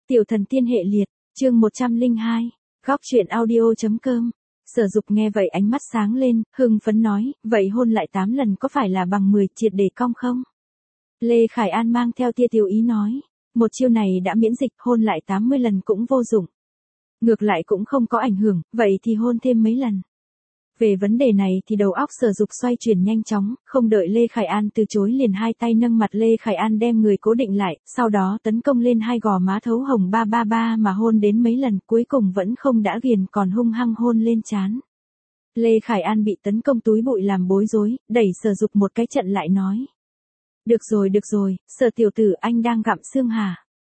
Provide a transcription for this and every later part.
Tiểu thần tiên hệ liệt, chương 102, góc truyện audio.com. Sở Dục nghe vậy ánh mắt sáng lên, hưng phấn nói, vậy hôn lại 8 lần có phải là bằng 10 triệt để cong không? Lê Khải An mang theo tia tiểu ý nói, một chiêu này đã miễn dịch, hôn lại 80 lần cũng vô dụng. Ngược lại cũng không có ảnh hưởng, vậy thì hôn thêm mấy lần. Về vấn đề này thì đầu óc Sở Dục xoay chuyển nhanh chóng, không đợi Lê Khải An từ chối liền hai tay nâng mặt Lê Khải An đem người cố định lại, sau đó tấn công lên hai gò má thấu hồng ba mà hôn đến mấy lần cuối cùng vẫn không đã ghiền còn hung hăng hôn lên trán. Lê Khải An bị tấn công túi bụi làm bối rối, đẩy Sở Dục một cái trận lại nói. Được rồi, Sở tiểu tử anh đang gặm xương hả?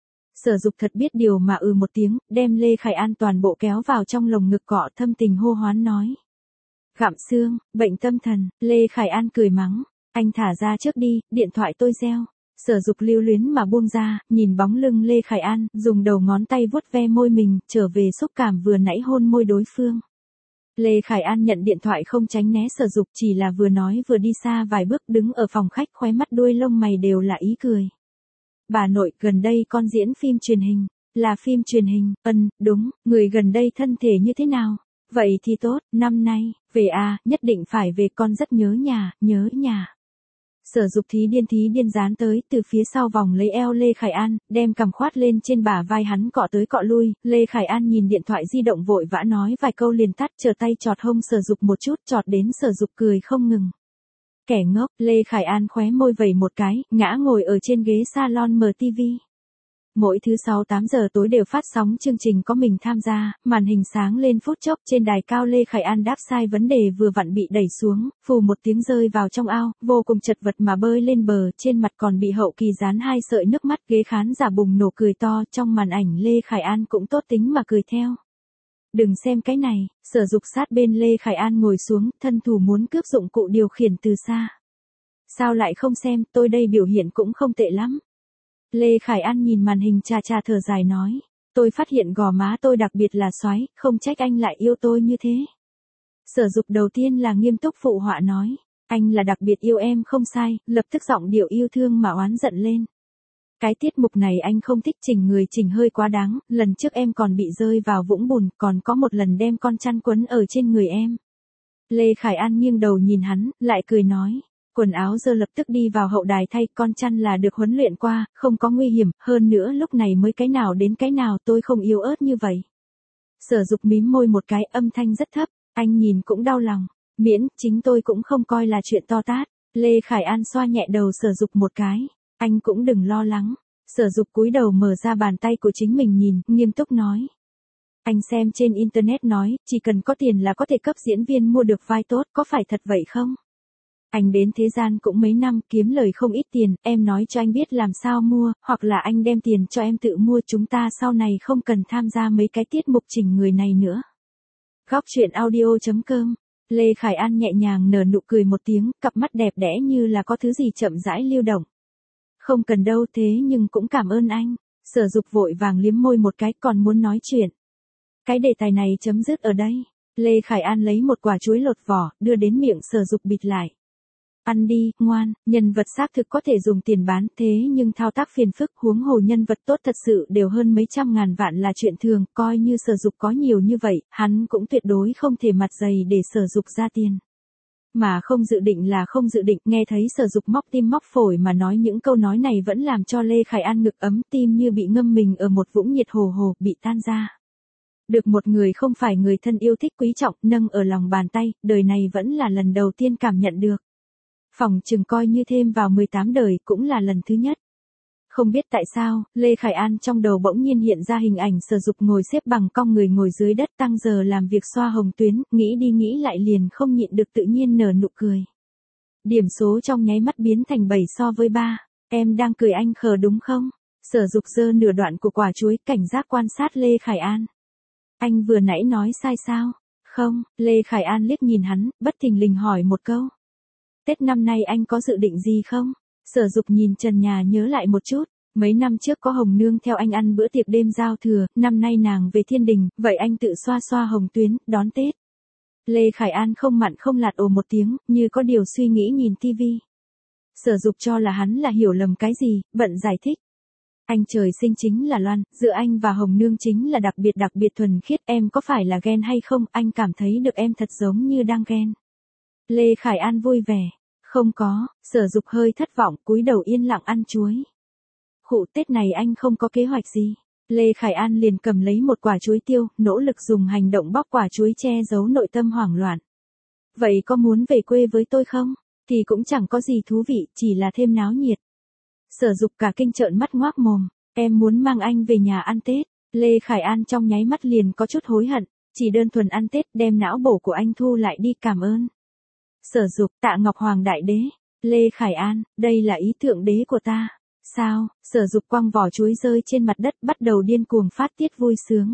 Sở Dục thật biết điều mà một tiếng, đem Lê Khải An toàn bộ kéo vào trong lồng ngực cọ thâm tình hô hoán nói. Gặm xương, bệnh tâm thần, Lê Khải An cười mắng, anh thả ra trước đi, điện thoại tôi reo. Sở Dục lưu luyến mà buông ra, nhìn bóng lưng Lê Khải An, dùng đầu ngón tay vuốt ve môi mình, trở về xúc cảm vừa nãy hôn môi đối phương. Lê Khải An nhận điện thoại không tránh né Sở Dục, chỉ là vừa nói vừa đi xa vài bước đứng ở phòng khách khóe mắt đuôi lông mày đều là ý cười. Bà nội, gần đây con diễn phim truyền hình, là phim truyền hình, đúng, người gần đây thân thể như thế nào? Vậy thì tốt, năm nay, về nhất định phải về con rất nhớ nhà. Sở Dục thí điên dán tới, từ phía sau vòng lấy eo Lê Khải An, đem cằm khoát lên trên bả vai hắn cọ tới cọ lui, Lê Khải An nhìn điện thoại di động vội vã nói vài câu liền tắt, trở tay chọt hông Sở Dục một chút, chọt đến Sở Dục cười không ngừng. Kẻ ngốc, Lê Khải An khóe môi vẩy một cái, ngã ngồi ở trên ghế salon mở tivi. Mỗi thứ 6-8 giờ tối đều phát sóng chương trình có mình tham gia, màn hình sáng lên phút chốc trên đài cao Lê Khải An đáp sai vấn đề vừa vặn bị đẩy xuống, phù một tiếng rơi vào trong ao, vô cùng chật vật mà bơi lên bờ, trên mặt còn bị hậu kỳ dán 2 sợi nước mắt, ghế khán giả bùng nổ cười to, trong màn ảnh Lê Khải An cũng tốt tính mà cười theo. Đừng xem cái này, Sở Dục sát bên Lê Khải An ngồi xuống, thân thủ muốn cướp dụng cụ điều khiển từ xa. Sao lại không xem, tôi đây biểu hiện cũng không tệ lắm. Lê Khải An nhìn màn hình chà thở dài nói, tôi phát hiện gò má tôi đặc biệt là xoái, không trách anh lại yêu tôi như thế. Sở Dục đầu tiên là nghiêm túc phụ họa nói, anh là đặc biệt yêu em không sai, lập tức giọng điệu yêu thương mà oán giận lên. Cái tiết mục này anh không thích chỉnh người chỉnh hơi quá đáng, lần trước em còn bị rơi vào vũng bùn, còn có một lần đem con chăn quấn ở trên người em. Lê Khải An nghiêng đầu nhìn hắn, lại cười nói. Quần áo dơ lập tức đi vào hậu đài thay, con chăn là được huấn luyện qua, không có nguy hiểm, hơn nữa lúc này mới cái nào đến cái nào, tôi không yếu ớt như vậy. Sở Dục mím môi một cái, âm thanh rất thấp, anh nhìn cũng đau lòng, miễn, chính tôi cũng không coi là chuyện to tát. Lê Khải An xoa nhẹ đầu Sở Dục một cái, anh cũng đừng lo lắng. Sở Dục cúi đầu mở ra bàn tay của chính mình nhìn, nghiêm túc nói. Anh xem trên internet nói, chỉ cần có tiền là có thể cấp diễn viên mua được vai tốt, có phải thật vậy không? Anh đến thế gian cũng mấy năm, kiếm lời không ít tiền, em nói cho anh biết làm sao mua, hoặc là anh đem tiền cho em tự mua, chúng ta sau này không cần tham gia mấy cái tiết mục chỉnh người này nữa. Góc truyện audio.com. Lê Khải An nhẹ nhàng nở nụ cười một tiếng, cặp mắt đẹp đẽ như là có thứ gì chậm rãi lưu động. Không cần đâu, thế nhưng cũng cảm ơn anh. Sở Dục vội vàng liếm môi một cái, còn muốn nói chuyện. Cái đề tài này chấm dứt ở đây. Lê Khải An lấy một quả chuối lột vỏ, đưa đến miệng Sở Dục bịt lại. Ăn đi, ngoan, nhân vật xác thực có thể dùng tiền bán, thế nhưng thao tác phiền phức, huống hồ nhân vật tốt thật sự đều hơn mấy trăm ngàn vạn là chuyện thường, coi như Sở Dục có nhiều như vậy, hắn cũng tuyệt đối không thể mặt dày để Sở Dục ra tiền. Mà không dự định là không dự định, nghe thấy Sở Dục móc tim móc phổi mà nói những câu nói này vẫn làm cho Lê Khải An ngực ấm, tim như bị ngâm mình ở một vũng nhiệt hồ, bị tan ra. Được một người không phải người thân yêu thích quý trọng, nâng ở lòng bàn tay, đời này vẫn là lần đầu tiên cảm nhận được. Phòng chừng coi như thêm vào 18 đời cũng là lần thứ nhất. Không biết tại sao, Lê Khải An trong đầu bỗng nhiên hiện ra hình ảnh Sở Dục ngồi xếp bằng cong người ngồi dưới đất tăng giờ làm việc xoa hồng tuyến, nghĩ đi nghĩ lại liền không nhịn được tự nhiên nở nụ cười. Điểm số trong nháy mắt biến thành 7 so với 3, em đang cười anh khờ đúng không? Sở Dục giơ nửa đoạn của quả chuối, cảnh giác quan sát Lê Khải An. Anh vừa nãy nói sai sao? Không, Lê Khải An liếc nhìn hắn, bất thình lình hỏi một câu. Tết năm nay anh có dự định gì không? Sở Dục nhìn trần nhà nhớ lại một chút, mấy năm trước có Hồng Nương theo anh ăn bữa tiệc đêm giao thừa, năm nay nàng về thiên đình, vậy anh tự xoa hồng tuyến, đón Tết. Lê Khải An không mặn không lạt ồ một tiếng, như có điều suy nghĩ nhìn tivi. Sở Dục cho là hắn là hiểu lầm cái gì, bận giải thích. Anh trời sinh chính là Loan, giữa anh và Hồng Nương chính là đặc biệt thuần khiết, em có phải là ghen hay không, anh cảm thấy được em thật giống như đang ghen. Lê Khải An vui vẻ. Không có, Sở Dục hơi thất vọng, cúi đầu yên lặng ăn chuối. Khụ, Tết này anh không có kế hoạch gì. Lê Khải An liền cầm lấy một quả chuối tiêu, nỗ lực dùng hành động bóc quả chuối che giấu nội tâm hoảng loạn. Vậy có muốn về quê với tôi không? Thì cũng chẳng có gì thú vị, chỉ là thêm náo nhiệt. Sở Dục cả kinh trợn mắt ngoác mồm, em muốn mang anh về nhà ăn Tết. Lê Khải An trong nháy mắt liền có chút hối hận, chỉ đơn thuần ăn Tết đem não bổ của anh thu lại đi, cảm ơn. Sở Dục, Tạ Ngọc Hoàng Đại Đế. Lê Khải An, đây là ý thượng đế của ta. Sao? Sở Dục quăng vỏ chuối rơi trên mặt đất, bắt đầu điên cuồng phát tiết vui sướng.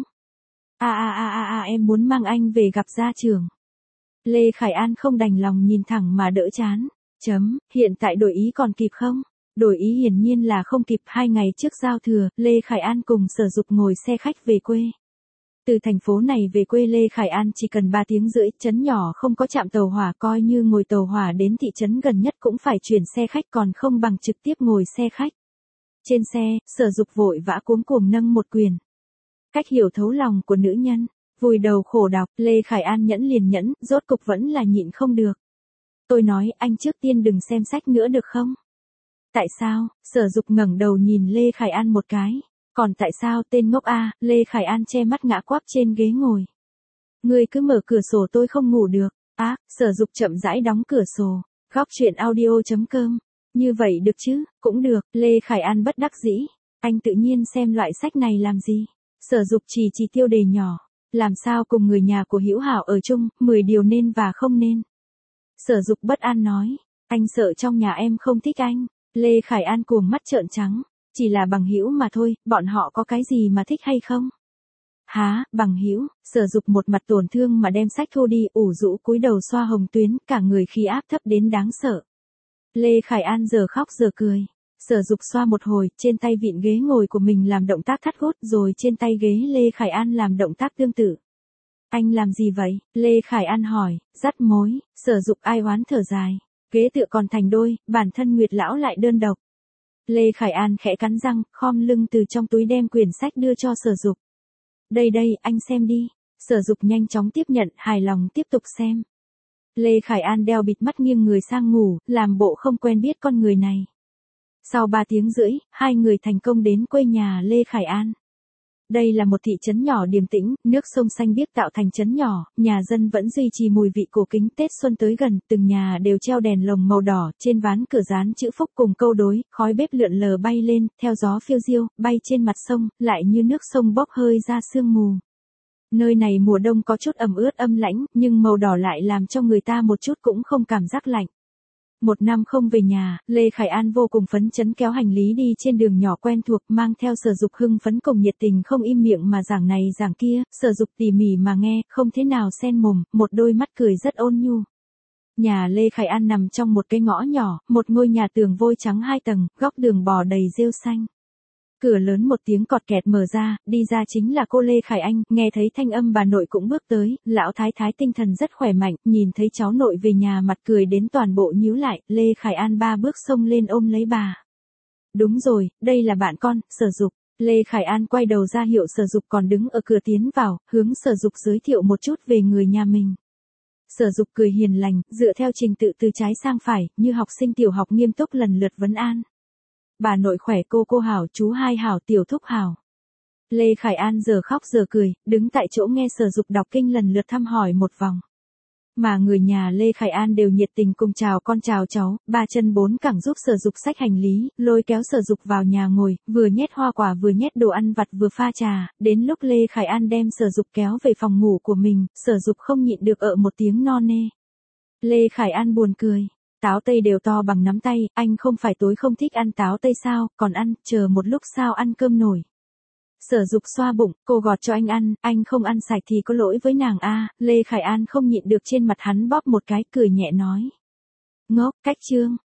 Em muốn mang anh về gặp gia trưởng. Lê Khải An không đành lòng nhìn thẳng mà đỡ chán. Hiện tại đổi ý còn kịp không? Đổi ý hiển nhiên là không kịp. 2 ngày trước giao thừa, Lê Khải An cùng Sở Dục ngồi xe khách về quê. Từ thành phố này về quê Lê Khải An chỉ cần 3 tiếng rưỡi, trấn nhỏ không có trạm tàu hỏa, coi như ngồi tàu hỏa đến thị trấn gần nhất cũng phải chuyển xe khách, còn không bằng trực tiếp ngồi xe khách. Trên xe, Sở Dục vội vã cuống cuồng nâng một quyền. Cách hiểu thấu lòng của nữ nhân, vùi đầu khổ đọc, Lê Khải An nhẫn liền nhẫn, rốt cục vẫn là nhịn không được. Tôi nói, anh trước tiên đừng xem sách nữa được không? Tại sao? Sở Dục ngẩng đầu nhìn Lê Khải An một cái. Còn tại sao, tên ngốc a? Lê Khải An che mắt ngã quắp trên ghế ngồi. Ngươi cứ mở cửa sổ, tôi không ngủ được. Sở Dục chậm rãi đóng cửa sổ. Góc truyện audio.com. Như vậy được chứ? Cũng được. Lê Khải An bất đắc dĩ. Anh tự nhiên xem loại sách này làm gì? Sở Dục chỉ tiêu đề nhỏ. Làm sao cùng người nhà của Hữu Hảo ở chung, 10 điều nên và không nên. Sở Dục bất an nói. Anh sợ trong nhà em không thích anh. Lê Khải An cuồng mắt trợn trắng. Chỉ là bằng hữu mà thôi, bọn họ có cái gì mà thích hay không? Hả, bằng hữu? Sở Dục một mặt tổn thương mà đem sách thu đi, ủ rũ cúi đầu xoa hồng tuyến, cả người khí áp thấp đến đáng sợ. Lê Khải An giờ khóc giờ cười. Sở Dục xoa một hồi, trên tay vịn ghế ngồi của mình làm động tác thắt gót, rồi trên tay ghế Lê Khải An làm động tác tương tự. Anh làm gì vậy? Lê Khải An hỏi, dắt mối. Sở Dục ai oán thở dài. Ghế tựa còn thành đôi, bản thân Nguyệt lão lại đơn độc. Lê Khải An khẽ cắn răng, khom lưng từ trong túi đem quyển sách đưa cho Sở Dục. Đây, anh xem đi. Sở Dục nhanh chóng tiếp nhận, hài lòng tiếp tục xem. Lê Khải An đeo bịt mắt nghiêng người sang ngủ, làm bộ không quen biết con người này. Sau 3 tiếng rưỡi, 2 người thành công đến quê nhà Lê Khải An. Đây là một thị trấn nhỏ điềm tĩnh, nước sông xanh biếc tạo thành trấn nhỏ, nhà dân vẫn duy trì mùi vị cổ kính. Tết xuân tới gần, từng nhà đều treo đèn lồng màu đỏ, trên ván cửa dán chữ phúc cùng câu đối, khói bếp lượn lờ bay lên, theo gió phiêu diêu, bay trên mặt sông, lại như nước sông bốc hơi ra sương mù. Nơi này mùa đông có chút ẩm ướt âm lãnh, nhưng màu đỏ lại làm cho người ta một chút cũng không cảm giác lạnh. 1 năm không về nhà, Lê Khải An vô cùng phấn chấn kéo hành lý đi trên đường nhỏ quen thuộc, mang theo Sở Dục hưng phấn cùng nhiệt tình không im miệng mà giảng này giảng kia. Sở Dục tỉ mỉ mà nghe, không thế nào xen mồm, một đôi mắt cười rất ôn nhu. Nhà Lê Khải An nằm trong một cái ngõ nhỏ, một ngôi nhà tường vôi trắng 2 tầng, góc đường bò đầy rêu xanh. Cửa lớn một tiếng cọt kẹt mở ra, đi ra chính là cô Lê Khải Anh, nghe thấy thanh âm bà nội cũng bước tới, lão thái thái tinh thần rất khỏe mạnh, nhìn thấy cháu nội về nhà mặt cười đến toàn bộ nhíu lại, Lê Khải An 3 bước xông lên ôm lấy bà. Đúng rồi, đây là bạn con, Sở Dục. Lê Khải An quay đầu ra hiệu Sở Dục còn đứng ở cửa tiến vào, hướng Sở Dục giới thiệu một chút về người nhà mình. Sở Dục cười hiền lành, dựa theo trình tự từ trái sang phải, như học sinh tiểu học nghiêm túc lần lượt vấn an. Bà nội khỏe, cô hảo, chú hai hảo, tiểu thúc hảo. Lê Khải An giờ khóc giờ cười, đứng tại chỗ nghe Sở Dục đọc kinh lần lượt thăm hỏi một vòng. Mà người nhà Lê Khải An đều nhiệt tình cùng chào con chào cháu, 3 chân 4 cẳng giúp Sở Dục xách hành lý, lôi kéo Sở Dục vào nhà ngồi, vừa nhét hoa quả vừa nhét đồ ăn vặt vừa pha trà. Đến lúc Lê Khải An đem Sở Dục kéo về phòng ngủ của mình, Sở Dục không nhịn được một tiếng no nê. Lê Khải An buồn cười. Táo tây đều to bằng nắm tay, anh không phải tối không thích ăn táo tây sao, còn ăn, chờ một lúc sao ăn cơm nổi. Sở Dục xoa bụng, cô gọt cho anh không ăn sạch thì có lỗi với nàng a. Lê Khải An không nhịn được trên mặt hắn bóp một cái, cười nhẹ nói. Ngốc, cách chương.